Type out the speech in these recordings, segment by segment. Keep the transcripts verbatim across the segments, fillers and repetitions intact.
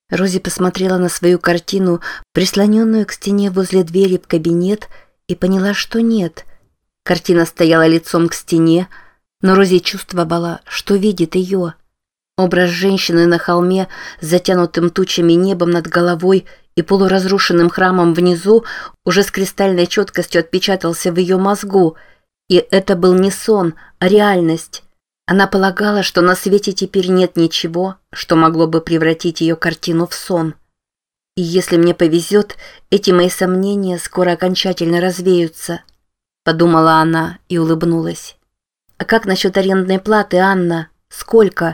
Рози посмотрела на свою картину, прислоненную к стене возле двери в кабинет, и поняла, что нет. Картина стояла лицом к стене, но Рози чувствовала, что видит ее. Образ женщины на холме с затянутым тучами небом над головой и полуразрушенным храмом внизу уже с кристальной четкостью отпечатался в ее мозгу. И это был не сон, а реальность. Она полагала, что на свете теперь нет ничего, что могло бы превратить ее картину в сон. И если мне повезет, эти мои сомнения скоро окончательно развеются, подумала она и улыбнулась. А как насчет арендной платы, Анна? Сколько?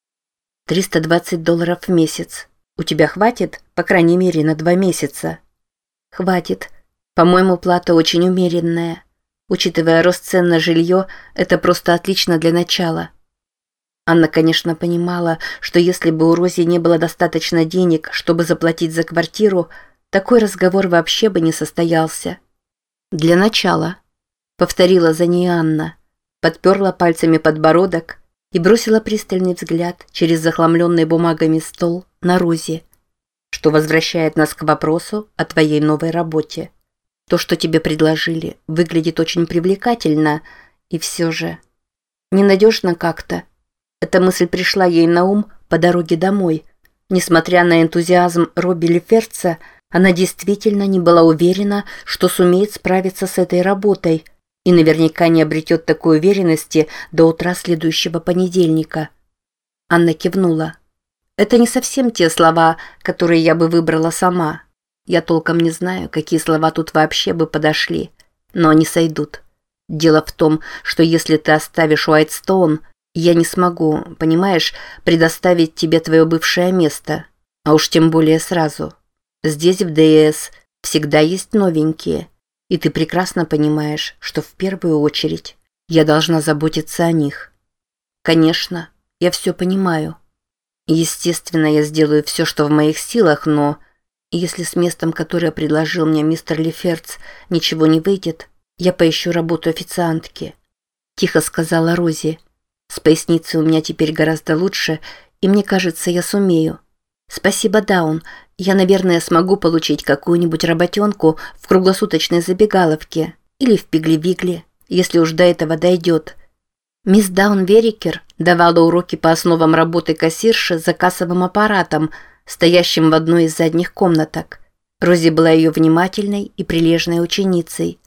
триста двадцать долларов в месяц. У тебя хватит, по крайней мере, на два месяца? Хватит. По-моему, плата очень умеренная. Учитывая рост цен на жилье, это просто отлично для начала. Анна, конечно, понимала, что если бы у Рози не было достаточно денег, чтобы заплатить за квартиру, такой разговор вообще бы не состоялся. «Для начала», — повторила за ней Анна, подперла пальцами подбородок и бросила пристальный взгляд через захламленный бумагами стол на Рози, что возвращает нас к вопросу о твоей новой работе. То, что тебе предложили, выглядит очень привлекательно, и все же ненадежно как-то. Эта мысль пришла ей на ум по дороге домой. Несмотря на энтузиазм Робби Леферца, она действительно не была уверена, что сумеет справиться с этой работой, и наверняка не обретет такой уверенности до утра следующего понедельника. Анна кивнула. Это не совсем те слова, которые я бы выбрала сама. Я толком не знаю, какие слова тут вообще бы подошли, но они сойдут. Дело в том, что если ты оставишь Уайтстоун, я не смогу, понимаешь, предоставить тебе твое бывшее место, а уж тем более сразу. Здесь в ДС всегда есть новенькие, и ты прекрасно понимаешь, что в первую очередь я должна заботиться о них. Конечно, я все понимаю. Естественно, я сделаю все, что в моих силах, но... Если с местом, которое предложил мне мистер Леферц, ничего не выйдет, я поищу работу официантки», – тихо сказала Рози. «С поясницей у меня теперь гораздо лучше, и мне кажется, я сумею. Спасибо, Даун. Я, наверное, смогу получить какую-нибудь работенку в круглосуточной забегаловке или в Пигли-Вигли, если уж до этого дойдет». Мисс Даун Верикер давала уроки по основам работы кассирши за кассовым аппаратом, стоящим в одной из задних комнаток. Рози была ее внимательной и прилежной ученицей.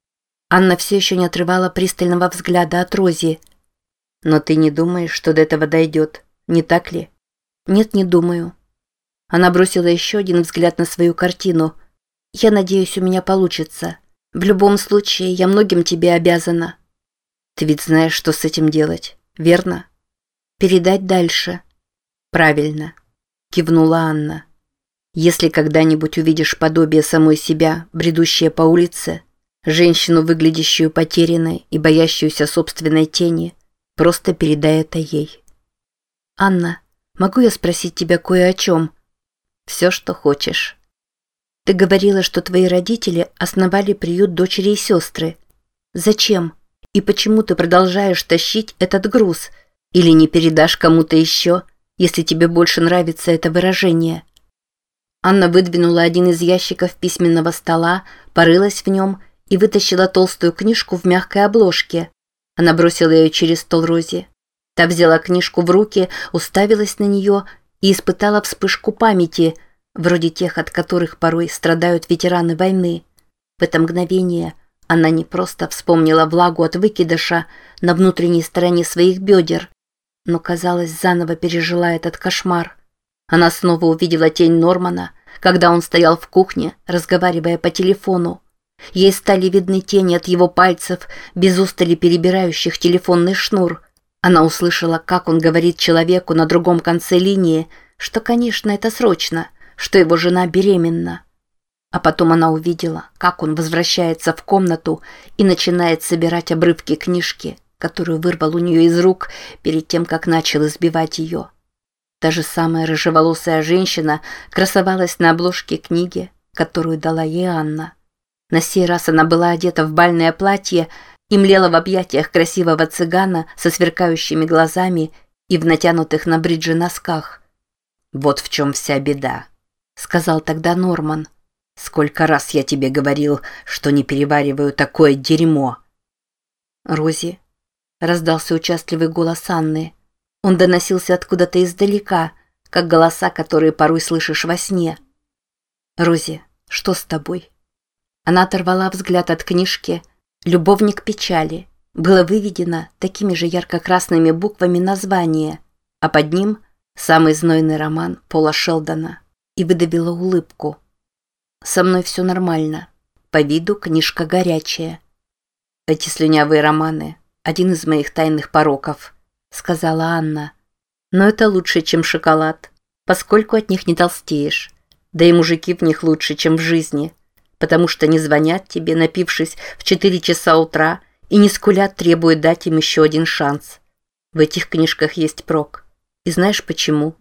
Анна все еще не отрывала пристального взгляда от Рози. «Но ты не думаешь, что до этого дойдет, не так ли?» «Нет, не думаю». Она бросила еще один взгляд на свою картину. «Я надеюсь, у меня получится. В любом случае, я многим тебе обязана». «Ты ведь знаешь, что с этим делать, верно?» «Передать дальше». «Правильно», – кивнула Анна. «Если когда-нибудь увидишь подобие самой себя, бредущее по улице, женщину, выглядящую потерянной и боящуюся собственной тени, просто передай это ей». «Анна, могу я спросить тебя кое о чем?» «Все, что хочешь». «Ты говорила, что твои родители основали приют дочери и сестры. Зачем? И почему ты продолжаешь тащить этот груз? Или не передашь кому-то еще, если тебе больше нравится это выражение?» Анна выдвинула один из ящиков письменного стола, порылась в нем и вытащила толстую книжку в мягкой обложке. Она бросила ее через стол Рози. Та взяла книжку в руки, уставилась на нее и испытала вспышку памяти, вроде тех, от которых порой страдают ветераны войны. В это мгновение она не просто вспомнила влагу от выкидыша на внутренней стороне своих бедер, но, казалось, заново пережила этот кошмар. Она снова увидела тень Нормана, когда он стоял в кухне, разговаривая по телефону. Ей стали видны тени от его пальцев, без устали перебирающих телефонный шнур. Она услышала, как он говорит человеку на другом конце линии, что, конечно, это срочно, что его жена беременна. А потом она увидела, как он возвращается в комнату и начинает собирать обрывки книжки, которую вырвал у нее из рук перед тем, как начал избивать ее. Та же самая рыжеволосая женщина красовалась на обложке книги, которую дала ей Анна. На сей раз она была одета в бальное платье и млела в объятиях красивого цыгана со сверкающими глазами и в натянутых на бриджи носках. Вот в чем вся беда», — сказал тогда Норман. «Сколько раз я тебе говорил, что не перевариваю такое дерьмо». «Рози», — раздался участливый голос Анны. Он доносился откуда-то издалека, как голоса, которые порой слышишь во сне. «Рози, что с тобой?» Она оторвала взгляд от книжки. «Любовник печали». Было выведено такими же ярко-красными буквами название, а под ним самый знойный роман Пола Шелдона. И выдавила улыбку. «Со мной все нормально. По виду книжка горячая». «Эти слюнявые романы – один из моих тайных пороков», – сказала Анна. «Но это лучше, чем шоколад, поскольку от них не толстеешь. Да и мужики в них лучше, чем в жизни, потому что не звонят тебе, напившись в четыре часа утра, и не скулят, требуя дать им еще один шанс. В этих книжках есть прок. И знаешь почему?»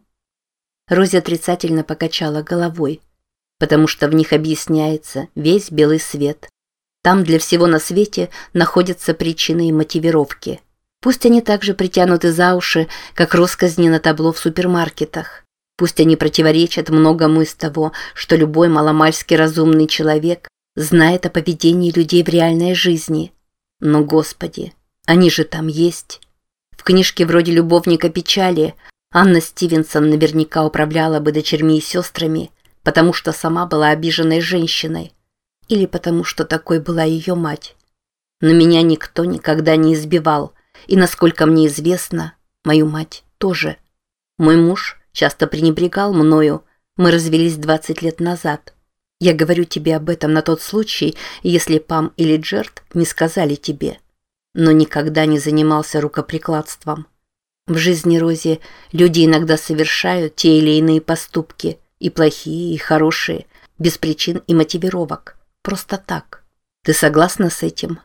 Рози отрицательно покачала головой. «Потому что в них объясняется весь белый свет. Там для всего на свете находятся причины и мотивировки. Пусть они также притянуты за уши, как россказни на табло в супермаркетах. Пусть они противоречат многому из того, что любой маломальски разумный человек знает о поведении людей в реальной жизни. Но, Господи, они же там есть. В книжке вроде «Любовника печали» Анна Стивенсон наверняка управляла бы дочерьми и сестрами, потому что сама была обиженной женщиной. Или потому что такой была ее мать. Но меня никто никогда не избивал, и, насколько мне известно, мою мать тоже. Мой муж часто пренебрегал мною, мы развелись двадцать лет назад. Я говорю тебе об этом на тот случай, если Пам или Джерд не сказали тебе. Но никогда не занимался рукоприкладством. В жизни Рози люди иногда совершают те или иные поступки, и плохие, и хорошие, без причин и мотивировок. Просто так. Ты согласна с этим?»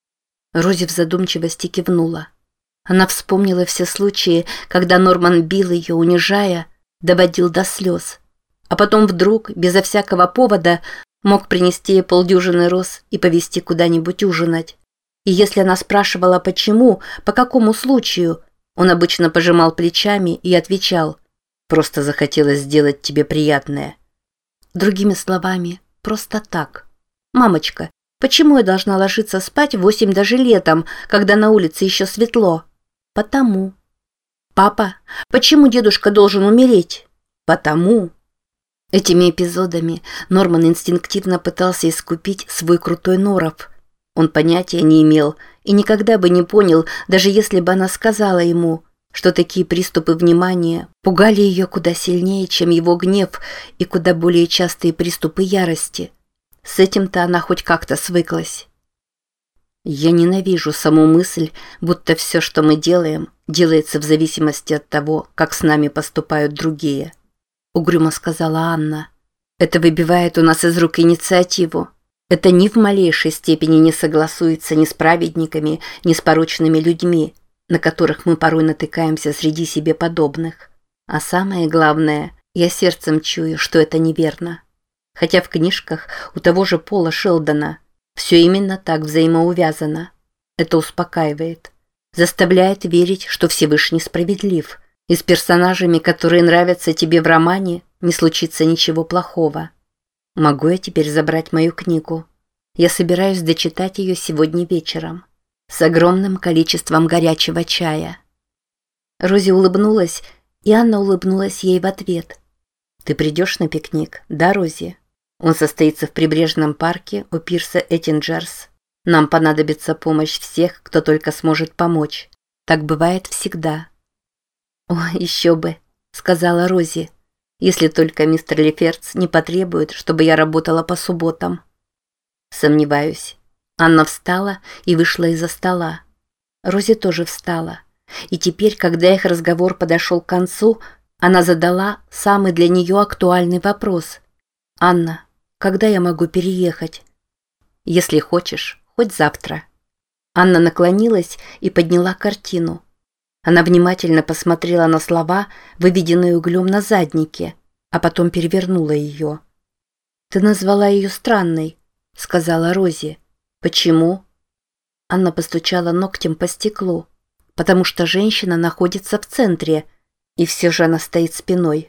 Рози в задумчивости кивнула. Она вспомнила все случаи, когда Норман бил ее, унижая, доводил до слез. А потом вдруг, безо всякого повода, мог принести ей полдюжины роз и повезти куда-нибудь ужинать. И если она спрашивала, почему, по какому случаю, он обычно пожимал плечами и отвечал: «Просто захотелось сделать тебе приятное». Другими словами, просто так. «Мамочка, почему я должна ложиться спать в восемь даже летом, когда на улице еще светло?» «Потому». «Папа, почему дедушка должен умереть?» «Потому». Этими эпизодами Норман инстинктивно пытался искупить свой крутой норов. Он понятия не имел и никогда бы не понял, даже если бы она сказала ему, что такие приступы внимания пугали ее куда сильнее, чем его гнев и куда более частые приступы ярости. С этим-то она хоть как-то свыклась. «Я ненавижу саму мысль, будто все, что мы делаем, делается в зависимости от того, как с нами поступают другие», — угрюмо сказала Анна. «Это выбивает у нас из рук инициативу. Это ни в малейшей степени не согласуется ни с праведниками, ни с порочными людьми, на которых мы порой натыкаемся среди себе подобных. А самое главное, я сердцем чую, что это неверно. Хотя в книжках у того же Пола Шелдона все именно так взаимоувязано. Это успокаивает, заставляет верить, что Всевышний справедлив, и с персонажами, которые нравятся тебе в романе, не случится ничего плохого. Могу я теперь забрать мою книгу? Я собираюсь дочитать ее сегодня вечером. С огромным количеством горячего чая». Рози улыбнулась, и Анна улыбнулась ей в ответ. «Ты придешь на пикник, да, Рози? Он состоится в прибрежном парке у пирса Эттинджерс. Нам понадобится помощь всех, кто только сможет помочь. Так бывает всегда». «О, еще бы», — сказала Рози, «если только мистер Леферц не потребует, чтобы я работала по субботам». «Сомневаюсь». Анна встала и вышла из-за стола. Рози тоже встала. И теперь, когда их разговор подошел к концу, она задала самый для нее актуальный вопрос. «Анна, когда я могу переехать?» «Если хочешь, хоть завтра». Анна наклонилась и подняла картину. Она внимательно посмотрела на слова, выведенные углем на заднике, а потом перевернула ее. «Ты назвала ее странной», — сказала Рози. «Почему?» Анна постучала ногтем по стеклу. «Потому что женщина находится в центре, и все же она стоит спиной.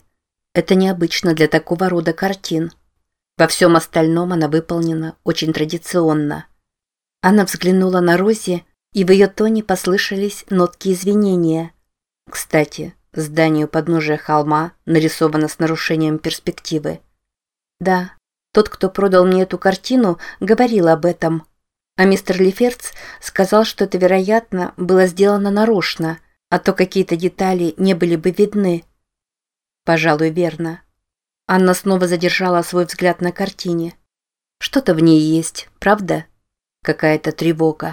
Это необычно для такого рода картин. Во всем остальном она выполнена очень традиционно. Она взглянула на Рози, и в ее тоне послышались нотки извинения. Кстати, здание у подножия холма нарисовано с нарушением перспективы. Да, тот, кто продал мне эту картину, говорил об этом. А мистер Леферц сказал, что это, вероятно, было сделано нарочно, а то какие-то детали не были бы видны. Пожалуй, верно. Анна снова задержала свой взгляд на картине. Что-то в ней есть, правда? Какая-то тревога.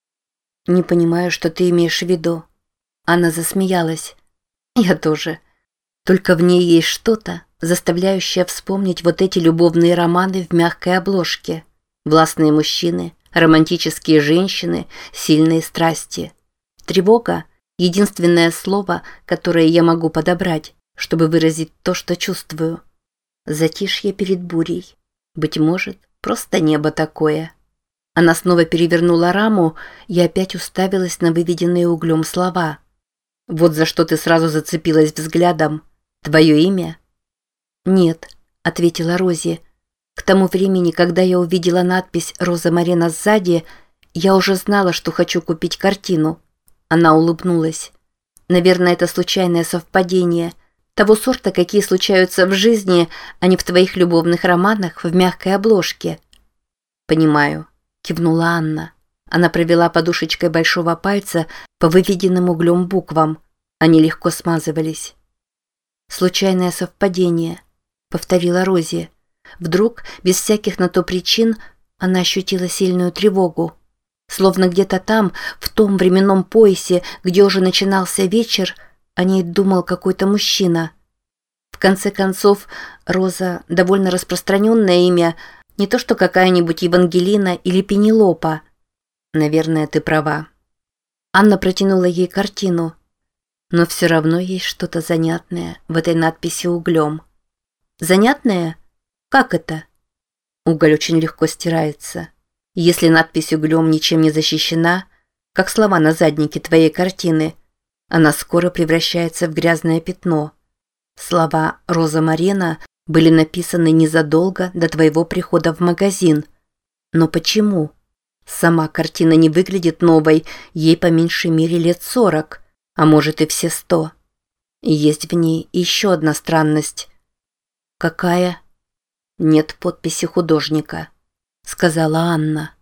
Не понимаю, что ты имеешь в виду. Анна засмеялась. Я тоже. Только в ней есть что-то, заставляющее вспомнить вот эти любовные романы в мягкой обложке. Властные мужчины, романтические женщины, сильные страсти. Тревога – единственное слово, которое я могу подобрать, чтобы выразить то, что чувствую. Затишье перед бурей. Быть может, просто небо такое. Она снова перевернула раму и опять уставилась на выведенные углем слова. «Вот за что ты сразу зацепилась взглядом. Твое имя?» «Нет», — ответила Рози. «К тому времени, когда я увидела надпись «Роза Марена» сзади, я уже знала, что хочу купить картину». Она улыбнулась. «Наверное, это случайное совпадение. Того сорта, какие случаются в жизни, а не в твоих любовных романах в мягкой обложке». «Понимаю», — кивнула Анна. Она провела подушечкой большого пальца по выведенным углем буквам. Они легко смазывались. «Случайное совпадение», — повторила Рози. Вдруг, без всяких на то причин, она ощутила сильную тревогу. Словно где-то там, в том временном поясе, где уже начинался вечер, о ней думал какой-то мужчина. В конце концов, Роза – довольно распространенное имя, не то что какая-нибудь Евангелина или Пенелопа. Наверное, ты права. Анна протянула ей картину. Но все равно есть что-то занятное в этой надписи углем. Занятное? Как это? Уголь очень легко стирается. Если надпись углем ничем не защищена, как слова на заднике твоей картины, она скоро превращается в грязное пятно. Слова «Роза Марена» были написаны незадолго до твоего прихода в магазин. Но почему? Сама картина не выглядит новой, ей по меньшей мере лет сорок, а может и все сто. И есть в ней еще одна странность. Какая? Нет подписи художника, сказала Анна.